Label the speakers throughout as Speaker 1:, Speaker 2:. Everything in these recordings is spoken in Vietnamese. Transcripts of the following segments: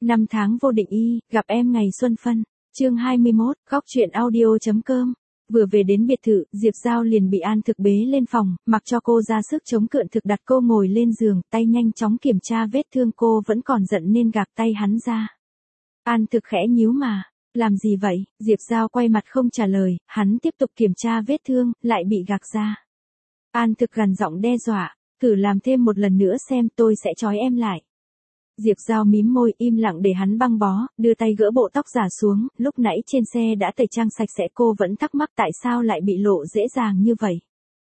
Speaker 1: Năm tháng vô định y, gặp em ngày xuân phân. Chương 21, góc truyện audio.com. Vừa về đến biệt thự, Diệp Giao liền bị An Thực bế lên phòng, mặc cho cô ra sức chống cự thực đặt cô ngồi lên giường, tay nhanh chóng kiểm tra vết thương cô vẫn còn giận nên gạt tay hắn ra. An Thực khẽ nhíu mà. Làm gì vậy? Diệp Giao quay mặt không trả lời, hắn tiếp tục kiểm tra vết thương, lại bị gạt ra. An Thực gằn giọng đe dọa, thử làm thêm một lần nữa xem tôi sẽ trói em lại. Diệp Giao mím môi im lặng để hắn băng bó, đưa tay gỡ bộ tóc giả xuống, lúc nãy trên xe đã tẩy trang sạch sẽ cô vẫn thắc mắc tại sao lại bị lộ dễ dàng như vậy.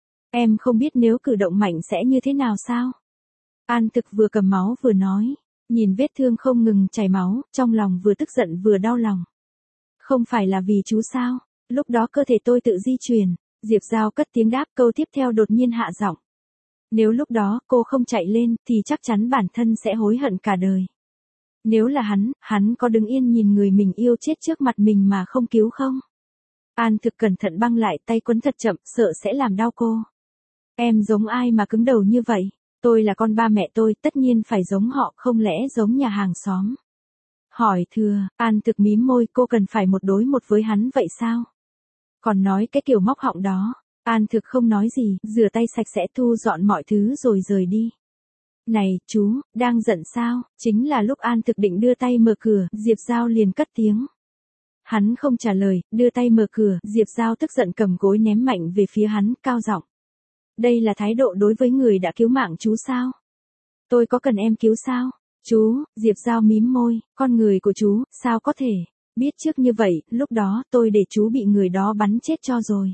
Speaker 1: Em không biết nếu cử động mạnh sẽ như thế nào sao? An Thực vừa cầm máu vừa nói, nhìn vết thương không ngừng chảy máu, trong lòng vừa tức giận vừa đau lòng. Không phải là vì chú sao? Lúc đó cơ thể tôi tự di chuyển. Diệp Giao cất tiếng đáp, câu tiếp theo đột nhiên hạ giọng. Nếu lúc đó cô không chạy lên thì chắc chắn bản thân sẽ hối hận cả đời. Nếu là hắn có đứng yên nhìn người mình yêu chết trước mặt mình mà không cứu không? An Thực cẩn thận băng lại tay quấn thật chậm, sợ sẽ làm đau cô. Em giống ai mà cứng đầu như vậy? Tôi là con ba mẹ tôi, tất nhiên phải giống họ, không lẽ giống nhà hàng xóm? Hỏi thừa, An Thực mím môi, cô cần phải một đối một với hắn vậy sao? Còn nói cái kiểu móc họng đó. An Thực không nói gì, rửa tay sạch sẽ thu dọn mọi thứ rồi rời đi. Này, chú, đang giận sao? Chính là lúc An Thực định đưa tay mở cửa, Diệp Giao liền cất tiếng. Hắn không trả lời, đưa tay mở cửa, Diệp Giao tức giận cầm gối ném mạnh về phía hắn, cao giọng. Đây là thái độ đối với người đã cứu mạng chú sao? Tôi có cần em cứu sao? Chú, Diệp Giao mím môi, con người của chú, sao có thể? Biết trước như vậy, lúc đó tôi để chú bị người đó bắn chết cho rồi.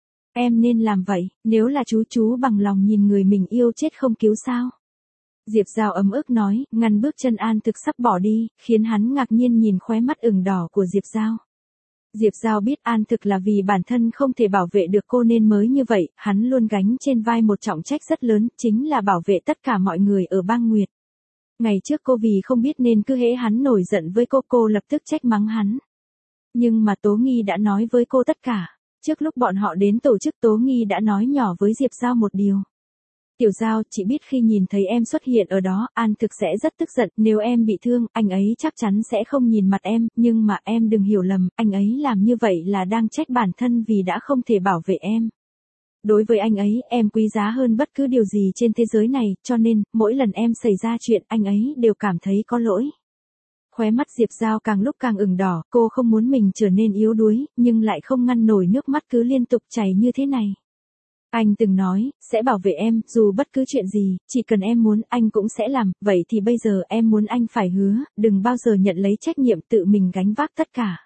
Speaker 1: Em nên làm vậy, nếu là chú bằng lòng nhìn người mình yêu chết không cứu sao? Diệp Giao ấm ức nói, ngăn bước chân An Thực sắp bỏ đi, khiến hắn ngạc nhiên nhìn khóe mắt ửng đỏ của Diệp Giao. Diệp Giao biết An Thực là vì bản thân không thể bảo vệ được cô nên mới như vậy, hắn luôn gánh trên vai một trọng trách rất lớn, chính là bảo vệ tất cả mọi người ở bang Nguyệt. Ngày trước cô vì không biết nên cứ hễ hắn nổi giận với cô lập tức trách mắng hắn. Nhưng mà Tố Nghi đã nói với cô tất cả. Trước lúc bọn họ đến tổ chức Tố Nghi đã nói nhỏ với Diệp Giao một điều. Tiểu Giao, chị biết khi nhìn thấy em xuất hiện ở đó, An Thực sẽ rất tức giận, nếu em bị thương, anh ấy chắc chắn sẽ không nhìn mặt em, nhưng mà em đừng hiểu lầm, anh ấy làm như vậy là đang trách bản thân vì đã không thể bảo vệ em. Đối với anh ấy, em quý giá hơn bất cứ điều gì trên thế giới này, cho nên, mỗi lần em xảy ra chuyện, anh ấy đều cảm thấy có lỗi. Khóe mắt Diệp Giao càng lúc càng ửng đỏ, cô không muốn mình trở nên yếu đuối, nhưng lại không ngăn nổi nước mắt cứ liên tục chảy như thế này. Anh từng nói, sẽ bảo vệ em, dù bất cứ chuyện gì, chỉ cần em muốn, anh cũng sẽ làm, vậy thì bây giờ em muốn anh phải hứa, đừng bao giờ nhận lấy trách nhiệm tự mình gánh vác tất cả.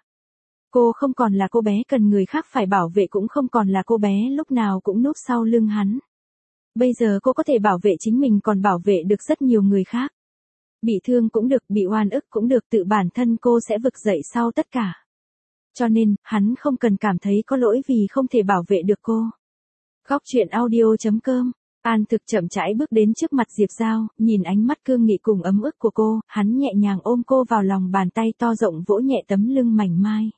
Speaker 1: Cô không còn là cô bé cần người khác phải bảo vệ, cũng không còn là cô bé lúc nào cũng núp sau lưng hắn. Bây giờ cô có thể bảo vệ chính mình, còn bảo vệ được rất nhiều người khác. Bị thương cũng được, bị oan ức cũng được, tự bản thân cô sẽ vực dậy sau tất cả. Cho nên, hắn không cần cảm thấy có lỗi vì không thể bảo vệ được cô. Góc truyện audio.com. An Thực chậm rãi bước đến trước mặt Diệp Giao, nhìn ánh mắt cương nghị cùng ấm ức của cô, hắn nhẹ nhàng ôm cô vào lòng, bàn tay to rộng vỗ nhẹ tấm lưng mảnh mai.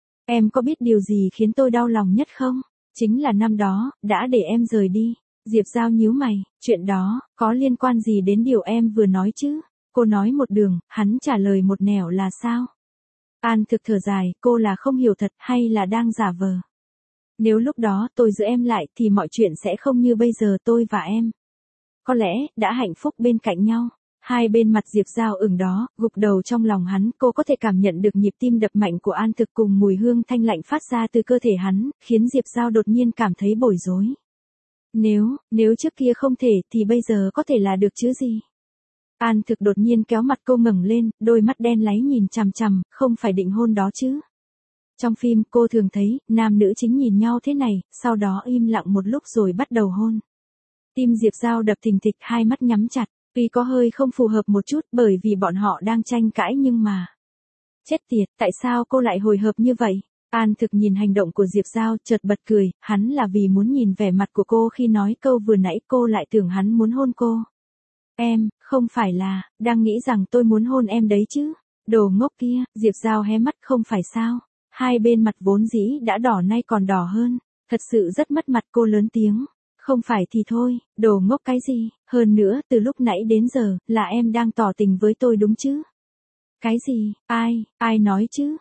Speaker 1: Em có biết điều gì khiến tôi đau lòng nhất không? Chính là năm đó, đã để em rời đi. Diệp Giao nhíu mày, chuyện đó, có liên quan gì đến điều em vừa nói chứ? Cô nói một đường, hắn trả lời một nẻo là sao? An Thực thở dài, cô là không hiểu thật hay là đang giả vờ? Nếu lúc đó tôi giữ em lại thì mọi chuyện sẽ không như bây giờ, tôi và em có lẽ đã hạnh phúc bên cạnh nhau. Hai bên mặt Diệp Giao ửng đó, gục đầu trong lòng hắn, cô có thể cảm nhận được nhịp tim đập mạnh của An Thực cùng mùi hương thanh lạnh phát ra từ cơ thể hắn, khiến Diệp Giao đột nhiên cảm thấy bối rối. Nếu trước kia không thể thì bây giờ có thể là được chứ gì? An Thực đột nhiên kéo mặt cô ngẩng lên, đôi mắt đen láy nhìn chằm chằm, không phải định hôn đó chứ? Trong phim cô thường thấy, nam nữ chính nhìn nhau thế này, sau đó im lặng một lúc rồi bắt đầu hôn. Tim Diệp Giao đập thình thịch, hai mắt nhắm chặt, tuy có hơi không phù hợp một chút bởi vì bọn họ đang tranh cãi nhưng mà... Chết tiệt, tại sao cô lại hồi hộp như vậy? An Thực nhìn hành động của Diệp Giao, chợt bật cười, hắn là vì muốn nhìn vẻ mặt của cô khi nói câu vừa nãy, cô lại tưởng hắn muốn hôn cô. Em, không phải là, đang nghĩ rằng tôi muốn hôn em đấy chứ? Đồ ngốc kia, Diệp Giao hé mắt, không phải sao? Hai bên mặt vốn dĩ đã đỏ nay còn đỏ hơn, thật sự rất mất mặt, cô lớn tiếng. Không phải thì thôi, đồ ngốc cái gì, hơn nữa từ lúc nãy đến giờ, là em đang tỏ tình với tôi đúng chứ? Cái gì, ai nói chứ,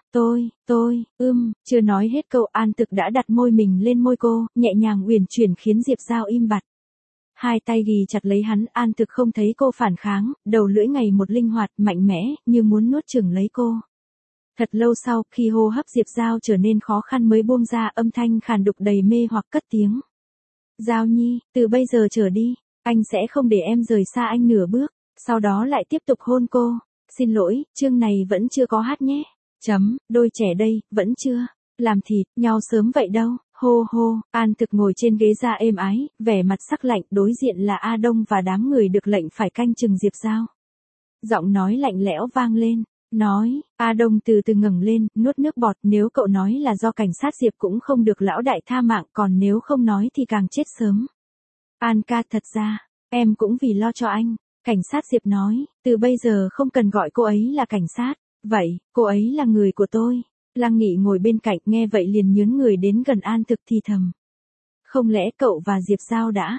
Speaker 1: chưa nói hết câu An Thực đã đặt môi mình lên môi cô, nhẹ nhàng uyển chuyển khiến Diệp Giao im bặt. Hai tay ghì chặt lấy hắn, An Thực không thấy cô phản kháng, đầu lưỡi ngày một linh hoạt, mạnh mẽ, như muốn nuốt chửng lấy cô. Thật lâu sau, khi hô hấp Diệp Giao trở nên khó khăn mới buông ra, âm thanh khàn đục đầy mê hoặc cất tiếng. Giao Nhi, từ bây giờ trở đi, anh sẽ không để em rời xa anh nửa bước, sau đó lại tiếp tục hôn cô. Xin lỗi, chương này vẫn chưa có hát nhé. Đôi trẻ đây, vẫn chưa. Làm thịt, nhau sớm vậy đâu. Hô hô, An Thực ngồi trên ghế da êm ái, vẻ mặt sắc lạnh, đối diện là A Đông và đám người được lệnh phải canh chừng Diệp Giao. Giọng nói lạnh lẽo vang lên, nói, A Đông từ từ ngẩng lên, nuốt nước bọt, nếu cậu nói là do cảnh sát Diệp cũng không được lão đại tha mạng, còn nếu không nói thì càng chết sớm. An ca, thật ra, em cũng vì lo cho anh. Cảnh sát Diệp nói, từ bây giờ không cần gọi cô ấy là cảnh sát, vậy, cô ấy là người của tôi. Lăng Nghị ngồi bên cạnh nghe vậy liền nhướng người đến gần An Thực thì thầm. Không lẽ cậu và Diệp Giao đã,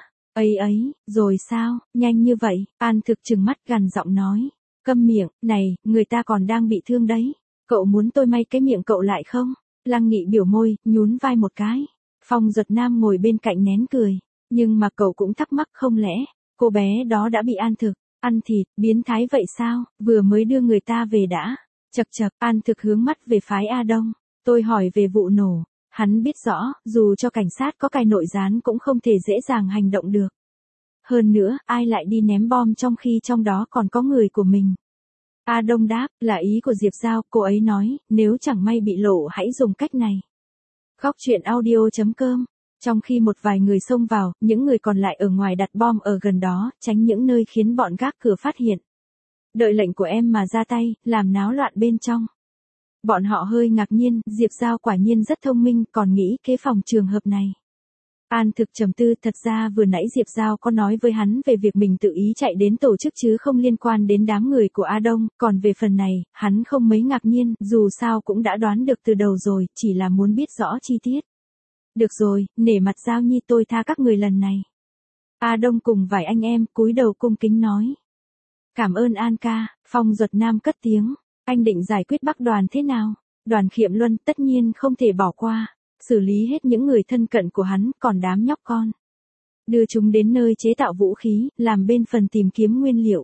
Speaker 1: rồi sao, nhanh như vậy, An Thực trừng mắt gằn giọng nói. Câm miệng, này, người ta còn đang bị thương đấy. Cậu muốn tôi may cái miệng cậu lại không? Lăng Nghị biểu môi, nhún vai một cái. Phong Duật Nam ngồi bên cạnh nén cười. Nhưng mà cậu cũng thắc mắc không lẽ, cô bé đó đã bị An Thực ăn thịt, biến thái vậy sao, vừa mới đưa người ta về đã. Chậc chậc, An Thực hướng mắt về phái A Đông. Tôi hỏi về vụ nổ. Hắn biết rõ, dù cho cảnh sát có cài nội gián cũng không thể dễ dàng hành động được. Hơn nữa, ai lại đi ném bom trong khi trong đó còn có người của mình. A Đông đáp, là ý của Diệp Giao, cô ấy nói, nếu chẳng may bị lộ hãy dùng cách này. Góc truyện audio.com. Trong khi một vài người xông vào, những người còn lại ở ngoài đặt bom ở gần đó, tránh những nơi khiến bọn gác cửa phát hiện. Đợi lệnh của em mà ra tay, làm náo loạn bên trong. Bọn họ hơi ngạc nhiên, Diệp Giao quả nhiên rất thông minh, còn nghĩ kế phòng trường hợp này. An Thực trầm tư, thật ra vừa nãy Diệp Giao có nói với hắn về việc mình tự ý chạy đến tổ chức chứ không liên quan đến đám người của A Đông, còn về phần này, hắn không mấy ngạc nhiên, dù sao cũng đã đoán được từ đầu rồi, chỉ là muốn biết rõ chi tiết. Được rồi, nể mặt Giao Nhi tôi tha các người lần này. A Đông cùng vài anh em cúi đầu cung kính nói. Cảm ơn An ca, Phong Duật Nam cất tiếng, anh định giải quyết Bắc Đoàn thế nào? Đoàn Khiệm Luân tất nhiên không thể bỏ qua, xử lý hết những người thân cận của hắn, còn đám nhóc con. Đưa chúng đến nơi chế tạo vũ khí, làm bên phần tìm kiếm nguyên liệu.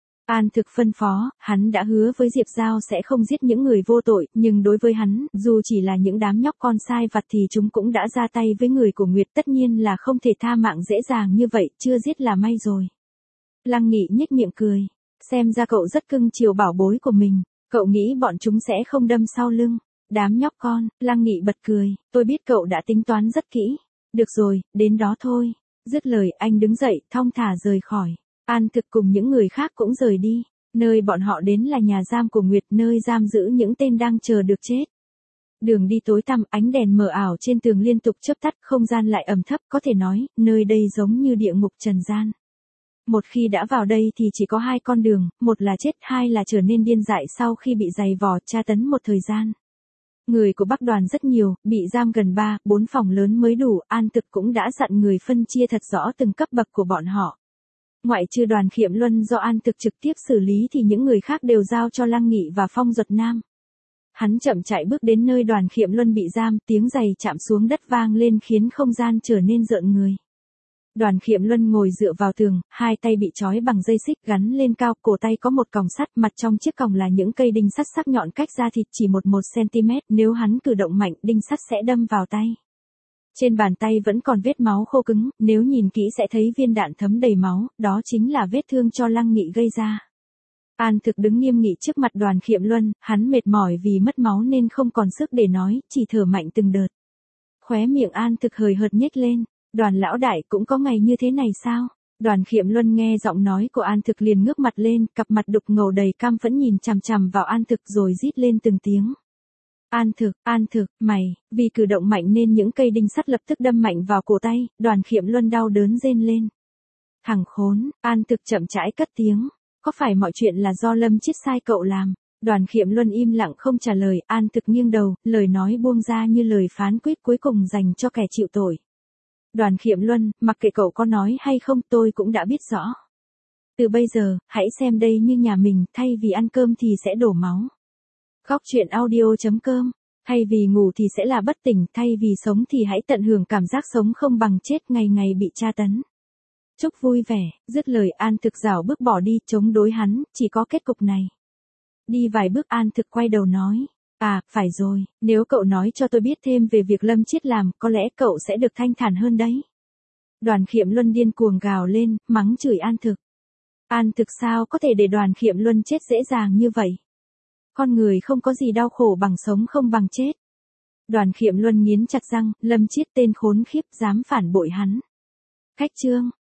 Speaker 1: An Thực phân phó, hắn đã hứa với Diệp Giao sẽ không giết những người vô tội, nhưng đối với hắn, dù chỉ là những đám nhóc con sai vặt thì chúng cũng đã ra tay với người của Nguyệt, tất nhiên là không thể tha mạng dễ dàng như vậy, chưa giết là may rồi. Lăng Nghị nhếch miệng cười, xem ra cậu rất cưng chiều bảo bối của mình, cậu nghĩ bọn chúng sẽ không đâm sau lưng. Đám nhóc con, Lăng Nghị bật cười, tôi biết cậu đã tính toán rất kỹ. Được rồi, đến đó thôi. Dứt lời, anh đứng dậy, thong thả rời khỏi. An Thực cùng những người khác cũng rời đi. Nơi bọn họ đến là nhà giam của Nguyệt, nơi giam giữ những tên đang chờ được chết. Đường đi tối tăm, ánh đèn mờ ảo trên tường liên tục chớp tắt, không gian lại ẩm thấp, có thể nói, nơi đây giống như địa ngục trần gian. Một khi đã vào đây thì chỉ có hai con đường, một là chết, hai là trở nên điên dại sau khi bị giày vò, tra tấn một thời gian. Người của Bắc Đoàn rất nhiều, bị giam gần 3-4 phòng lớn mới đủ, An Thực cũng đã dặn người phân chia thật rõ từng cấp bậc của bọn họ. Ngoại trừ Đoàn Khiệm Luân do An Thực trực tiếp xử lý thì những người khác đều giao cho Lăng Nghị và Phong Duật Nam. Hắn chậm chạy bước đến nơi Đoàn Khiệm Luân bị giam, tiếng giày chạm xuống đất vang lên khiến không gian trở nên rợn người. Đoàn Khiệm Luân ngồi dựa vào tường, hai tay bị trói bằng dây xích gắn lên cao, cổ tay có một còng sắt, mặt trong chiếc còng là những cây đinh sắt sắc nhọn cách da thịt chỉ 1 cm, nếu hắn cử động mạnh, đinh sắt sẽ đâm vào tay. Trên bàn tay vẫn còn vết máu khô cứng, nếu nhìn kỹ sẽ thấy viên đạn thấm đầy máu, đó chính là vết thương cho Lăng Nghị gây ra. An Thực đứng nghiêm nghị trước mặt Đoàn Khiệm Luân, hắn mệt mỏi vì mất máu nên không còn sức để nói, chỉ thở mạnh từng đợt. Khóe miệng An Thực hời hợt nhếch lên. Đoàn lão đại cũng có ngày như thế này sao? Đoàn Khiệm Luân nghe giọng nói của An Thực liền ngước mặt lên, cặp mặt đục ngầu đầy cam phẫn nhìn chằm chằm vào An Thực rồi rít lên từng tiếng. An Thực, mày, vì cử động mạnh nên những cây đinh sắt lập tức đâm mạnh vào cổ tay, Đoàn Khiệm Luân đau đớn rên lên. Thằng khốn, An Thực chậm rãi cất tiếng, có phải mọi chuyện là do Lâm Chiết sai cậu làm? Đoàn Khiệm Luân im lặng không trả lời, An Thực nghiêng đầu, lời nói buông ra như lời phán quyết cuối cùng dành cho kẻ chịu tội. Đoàn Khiệm Luân, mặc kệ cậu có nói hay không tôi cũng đã biết rõ. Từ bây giờ, hãy xem đây như nhà mình, thay vì ăn cơm thì sẽ đổ máu. Góc chuyện audio.com. Thay vì ngủ thì sẽ là bất tỉnh, thay vì sống thì hãy tận hưởng cảm giác sống không bằng chết, ngày ngày bị tra tấn. Chúc vui vẻ, dứt lời An Thực rảo bước bỏ đi, chống đối hắn, chỉ có kết cục này. Đi vài bước An Thực quay đầu nói. À, phải rồi, nếu cậu nói cho tôi biết thêm về việc Lâm Chiết làm, có lẽ cậu sẽ được thanh thản hơn đấy. Đoàn Khiệm Luân điên cuồng gào lên, mắng chửi An Thực. An Thực sao có thể để Đoàn Khiệm Luân chết dễ dàng như vậy? Con người không có gì đau khổ bằng sống không bằng chết. Đoàn Khiệm Luân nghiến chặt răng, Lâm Chiết tên khốn khiếp dám phản bội hắn. Khách chương.